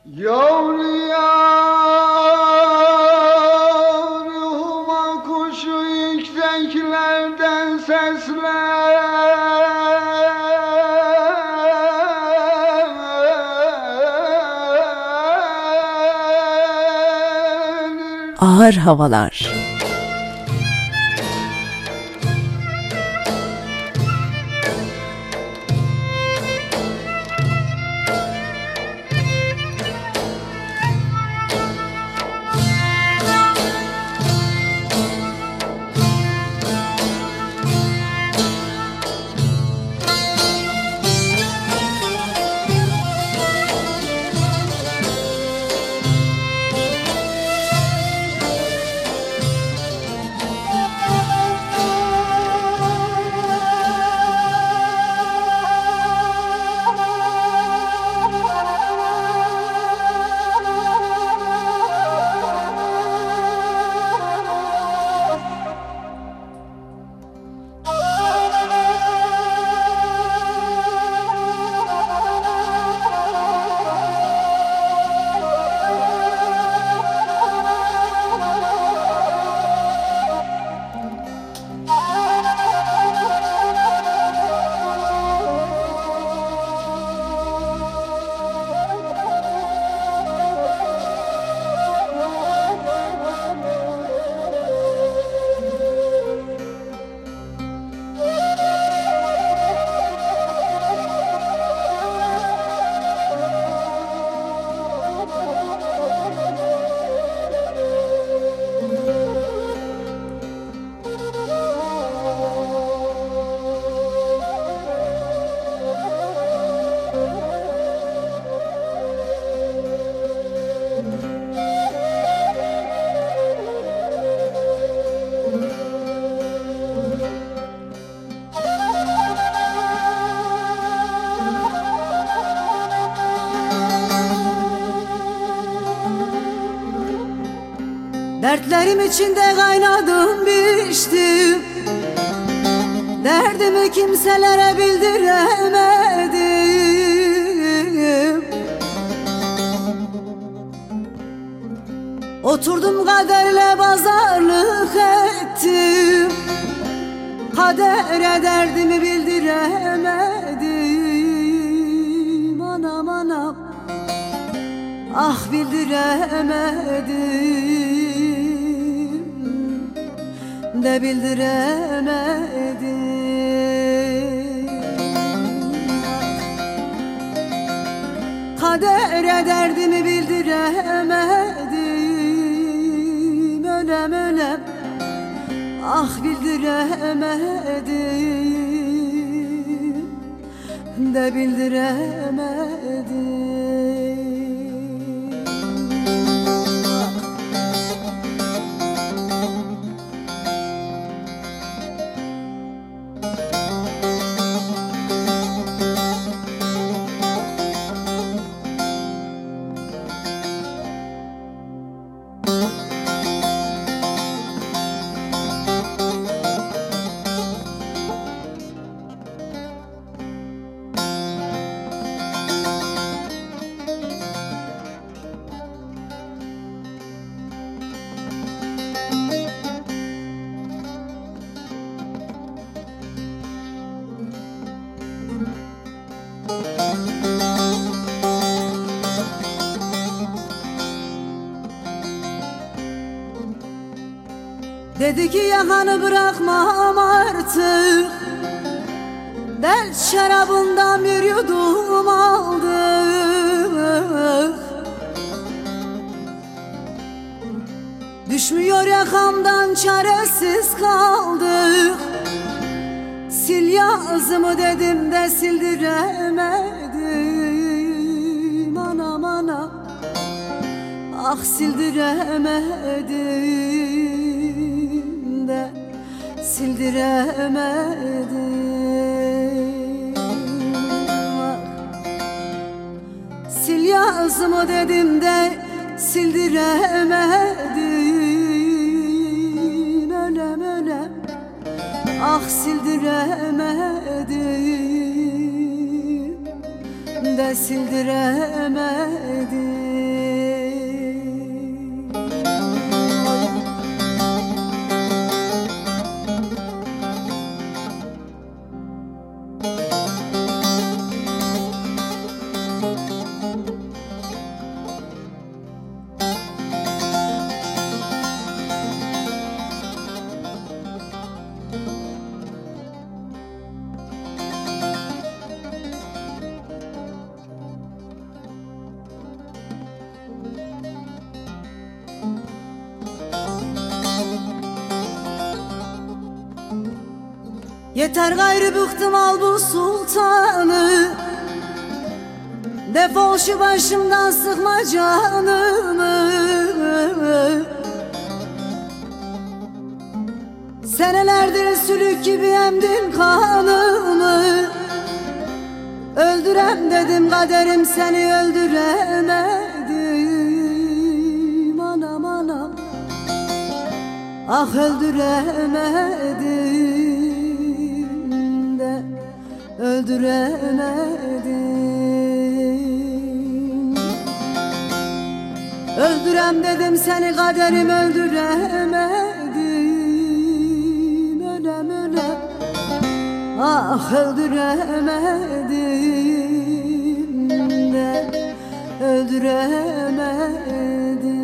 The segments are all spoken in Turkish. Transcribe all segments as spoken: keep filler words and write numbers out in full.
Yavru yar, ruhuma kuşu yükseklerden seslenir. Ağır havalar. Dertlerim içinde kaynadım biçtim, derdimi kimselere bildiremedim. Oturdum kaderle pazarlık ettim, kadere derdimi bildiremedim. Anam anam, ah bildiremedim de bildiremedim. Kadere derdimi bildiremedim. Ölem ölem, ah bildiremedim de bildiremedim. Dedi ki yakanı bırakmam artık, del şarabından bir yudum aldık. Düşmüyor yakamdan, çaresiz kaldık. Sil yazımı dedim de sildiremedim. Anam anam, ah sildiremedim de sildiremedim. Ah, sil yazımı dedim de sildiremedim. Ölem ölem, ah sildiremedim de sildiremedim. Yeter gayrı bıktım al bu sultanı. Defol şu başımdan sıkma canımı. Senelerdir sülük gibi emdin kanımı. Öldürem dedim kaderim seni öldüremedim. Anam anam ah öldüremedim de öldüremedim. Öldürem dedim seni kaderim öldüremedim. Ölem ölem ah öldüremedim de öldüremedim.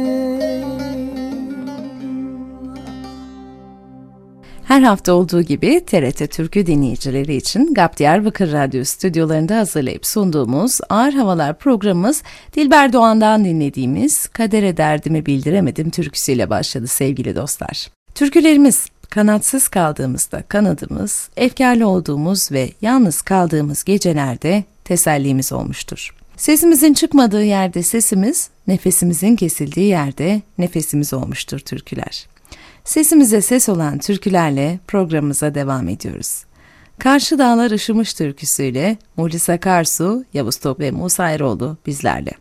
Her hafta olduğu gibi T R T Türkü dinleyicileri için G A P Diyarbakır Radyo stüdyolarında hazırlayıp sunduğumuz Ağır Havalar programımız Dilber Doğan'dan dinlediğimiz Kadere Derdimi Bildiremedim türküsüyle başladı sevgili dostlar. Türkülerimiz kanatsız kaldığımızda kanadımız, efkarlı olduğumuz ve yalnız kaldığımız gecelerde tesellimiz olmuştur. Sesimizin çıkmadığı yerde sesimiz, nefesimizin kesildiği yerde nefesimiz olmuştur türküler. Sesimize ses olan türkülerle programımıza devam ediyoruz. Karşı Dağlar Işımış türküsüyle Muhlis Akarsu, Yavuz Top ve Musa Eroğlu bizlerle.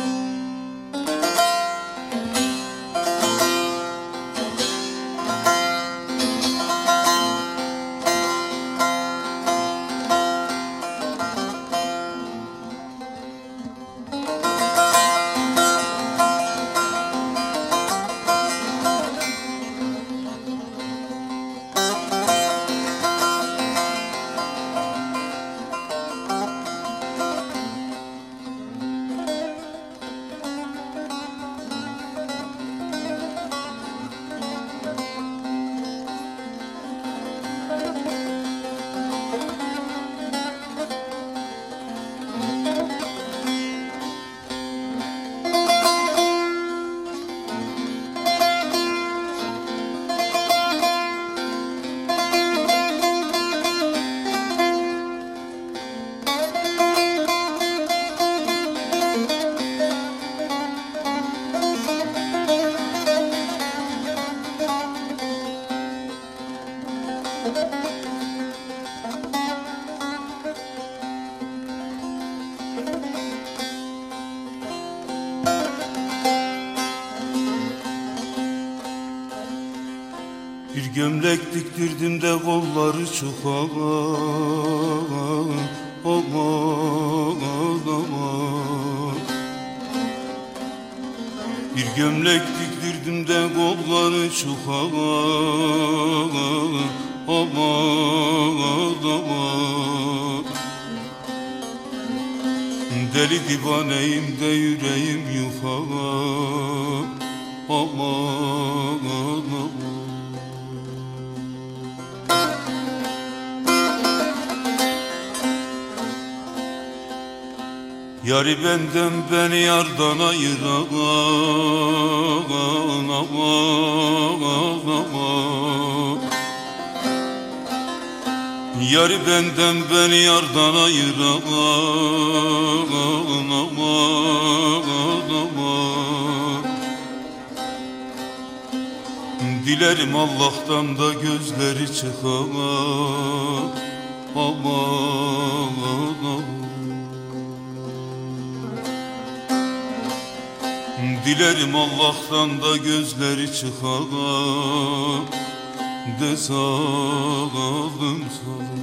Bir gömlek diktirdim de kolları çuha, aman aman. Bir gömlek diktirdim de kolları çuha, aman aman. Deli divaneyim de yüreğim yuha, aman aman. Yari benden beni yardan ayıran, aman aman. Yari benden beni yardan ayıran, aman aman. Dilerim Allah'tan da gözleri çıkan, aman aman. Dilerim Allah'tan da gözleri çıkan, de sağalım sağalım.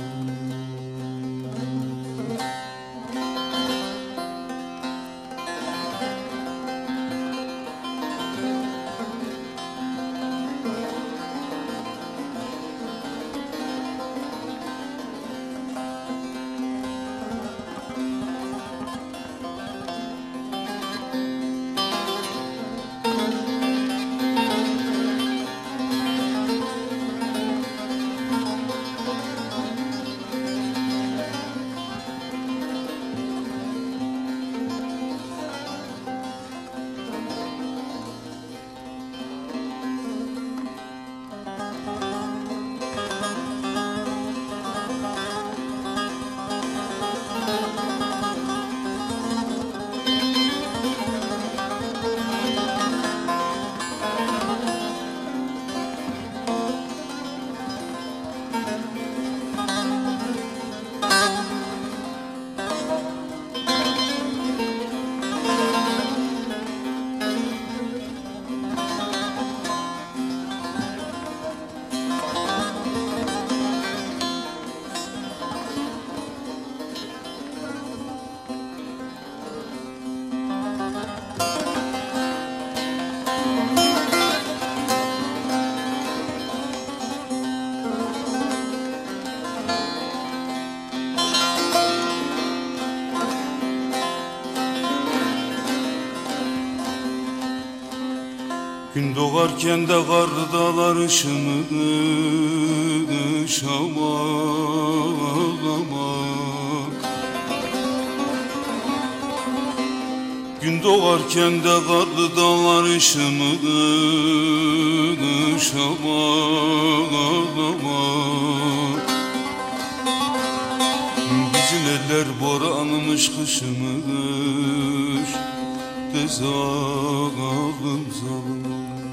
Gün doğarken de karlı dağlar ışımış aman aman. Gün doğarken de karlı dağlar ışımış aman aman. Bizim eller boranmış kışımış de zalim zalim.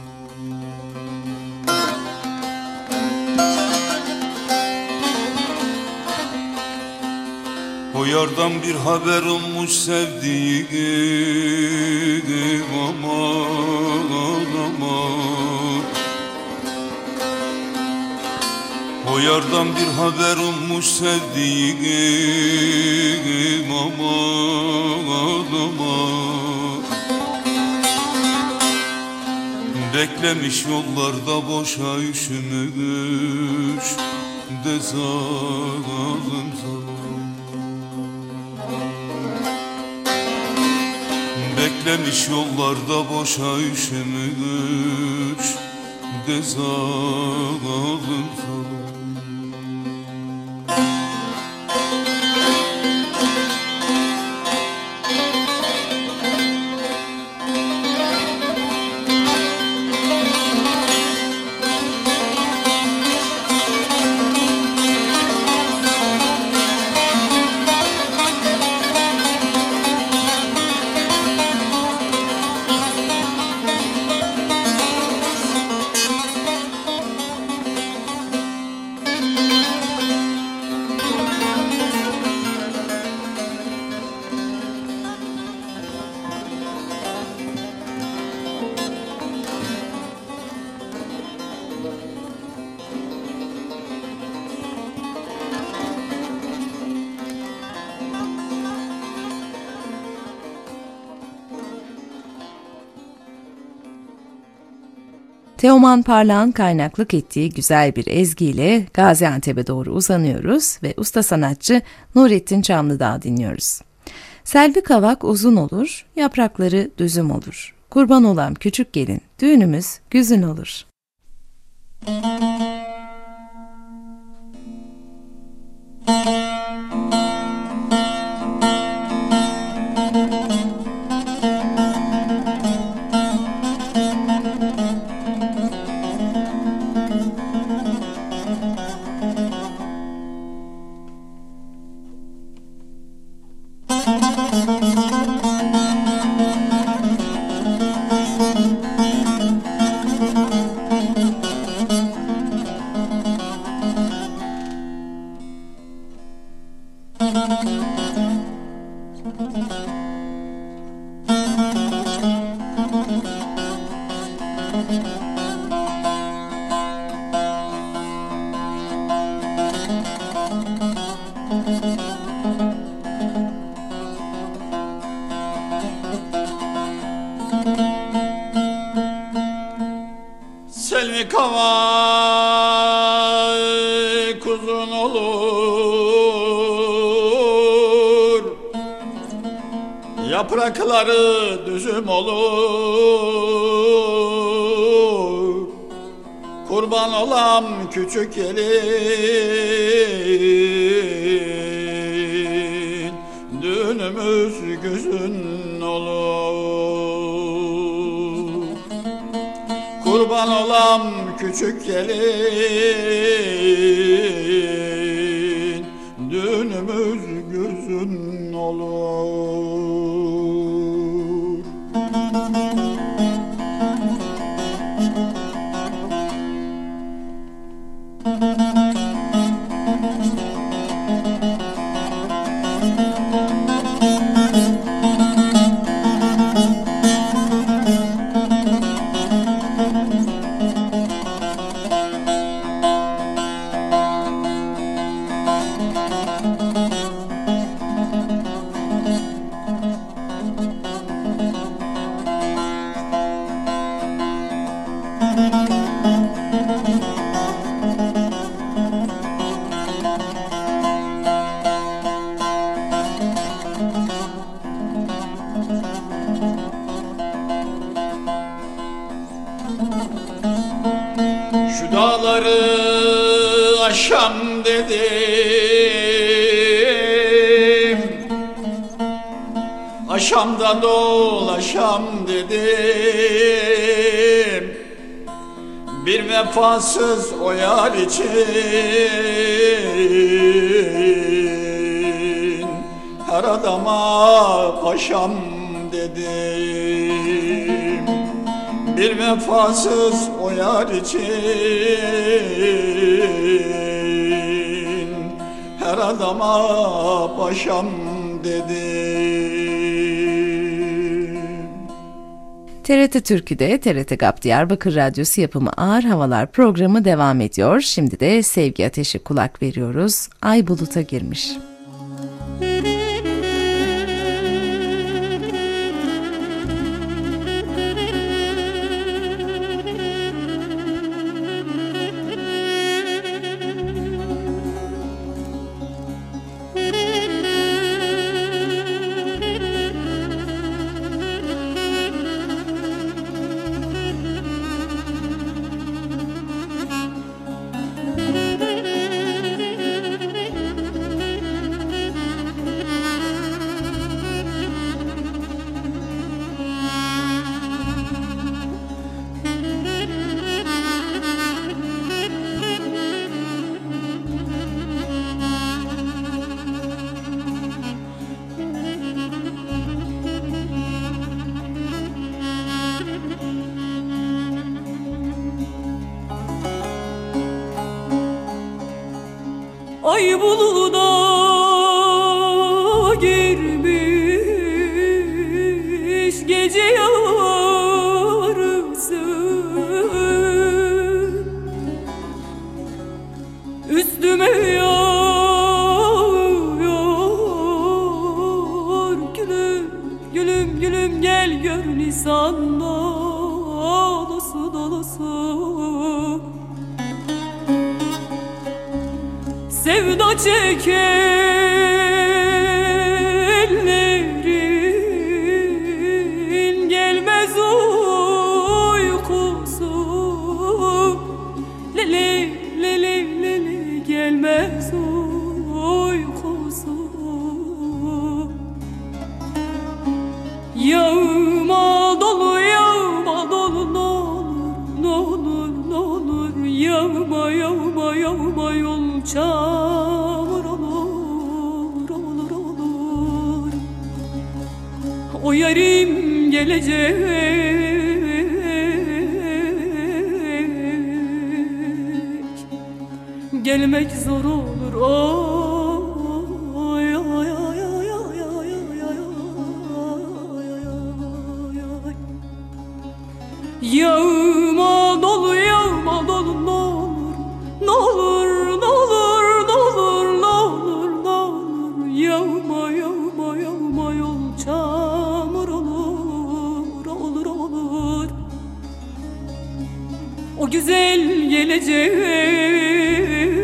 O yardan bir haber olmuş sevdiğim aman aman. O yardan bir haber olmuş sevdiğim aman aman. Beklemiş yollarda boşa üşümüş de zalim zalim. Beklemiş yollarda boşa üşümüş de zalim zalim. Teoman Parlak'ın kaynaklık ettiği güzel bir ezgiyle Gaziantep'e doğru uzanıyoruz ve usta sanatçı Nurettin Çamlıdağ'ı dinliyoruz. Selvi kavak uzun olur, yaprakları düzüm olur. Kurban olam küçük gelin, düğünümüz güzün olur. Selvi kavak uzun olur, yaprakları düzüm olur. Kurban olam küçük gelin, düğünümüz güzün olur. Kurban olam küçük gelin, düğünümüz güzün olur. Şu dağları aşam dedim, aşamda dolaşam dedim, bir vefasız o yar için her adama paşam dedim. Bir vefasız o yar için her adama paşam dedim. T R T Türkü'de T R T GAP Diyarbakır Radyosu yapımı Ağır Havalar programı devam ediyor. Şimdi de Sevgi Ateş'e kulak veriyoruz. Ay buluta girmiş. Ay buluda girmiş gece yarısı, üstüme yağıyor gülüm, gülüm, gülüm gel gör Nisan dolusu dolusu. Sevda çekenlerin gelmez uykusu, lele lele lele gelmez uykusu. Yağma dolu yağma dolu ne olur ne olur ne olur, yağma yağma yağma yol çamur olur olur olur. O yarim gelecek, gelmek zor olur. Oy oy oy oy oy oy oy oy oy. Yağma dolu yağma dolu ne olur ne olur ne olur ne olur ne olur ne olur, yağma yağma yağma yol çamur olur olur olur. O güzel gelecek,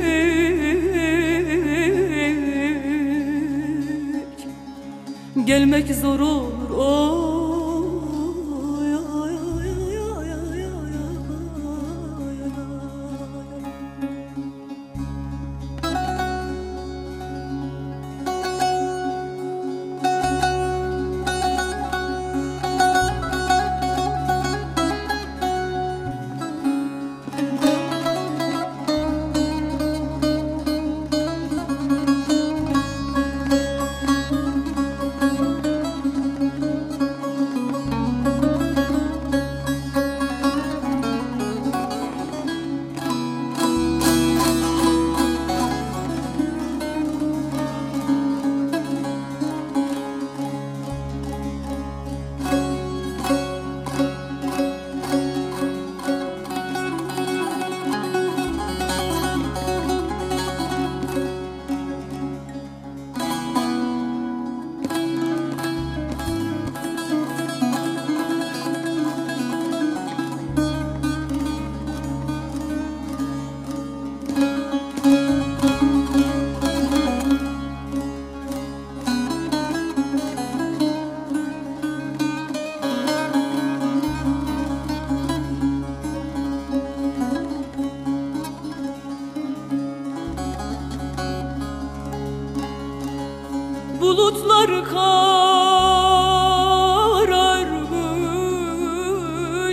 gelmek zor olur. Oy oy oy oy oy oy oy oy.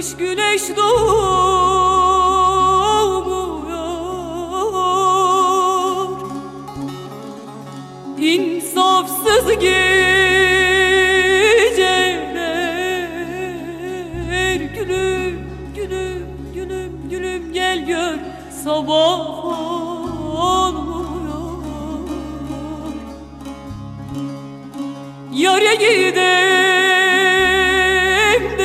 kış güneş doğmuyor. İnsafsız geceler, gülüm gülüm gülüm gülüm gel gör sabah olmuyor. Yâre gidem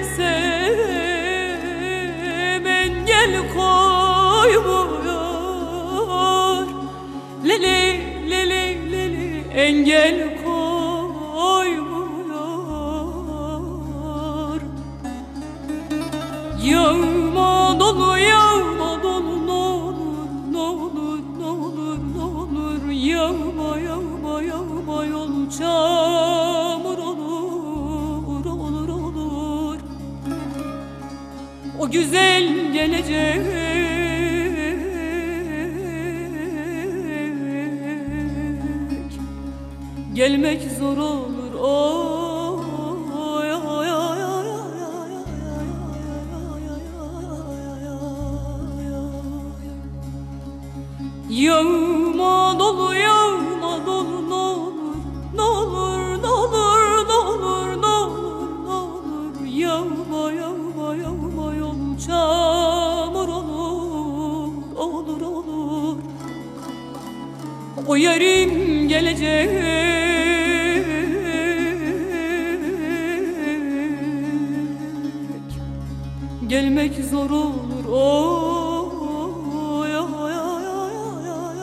desem engel koymuyor. Lele lele lele engel koymuyor. Yağma dolu yağma dolu ne olur ne olur ne olur ne olur. Yağma yağma yağma yol çamur olur olur olur. O güzel gelecek gelmek zor olur. Oy, oy, oy, oy, oy, yağma dolu yağma dolu ne olur ne olur ne olur ne olur ne olur ne olur. Yağma yağma yağma yol çamur olur olur olur. O yarın gelecek gelmek zor olur. Oy, oy, oy, oy, oy, oy,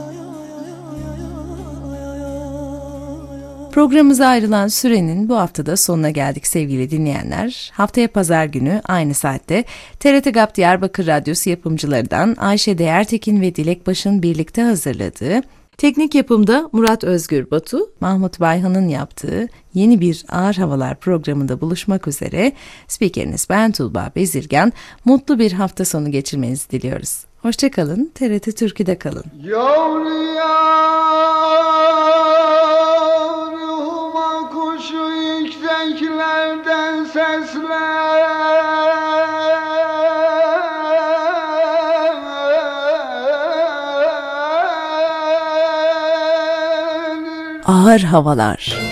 oy, oy. Programımıza ayrılan sürenin bu haftada sonuna geldik sevgili dinleyenler. Haftaya pazar günü aynı saatte T R T GAP Diyarbakır Radyosu yapımcılarından Ayşe Değertekin ve Dilek Baş'ın birlikte hazırladığı, teknik yapımda Murat Özgür Batu, Mahmut Bayhan'ın yaptığı yeni bir Ağır Havalar programında buluşmak üzere. Spikeriniz ben Tuğba Bezirgan. Mutlu bir hafta sonu geçirmenizi diliyoruz. Hoşçakalın, T R T Türkü'de kalın. Yavru yavruma kuşu yükseklerden sesler. Ağır Havalar.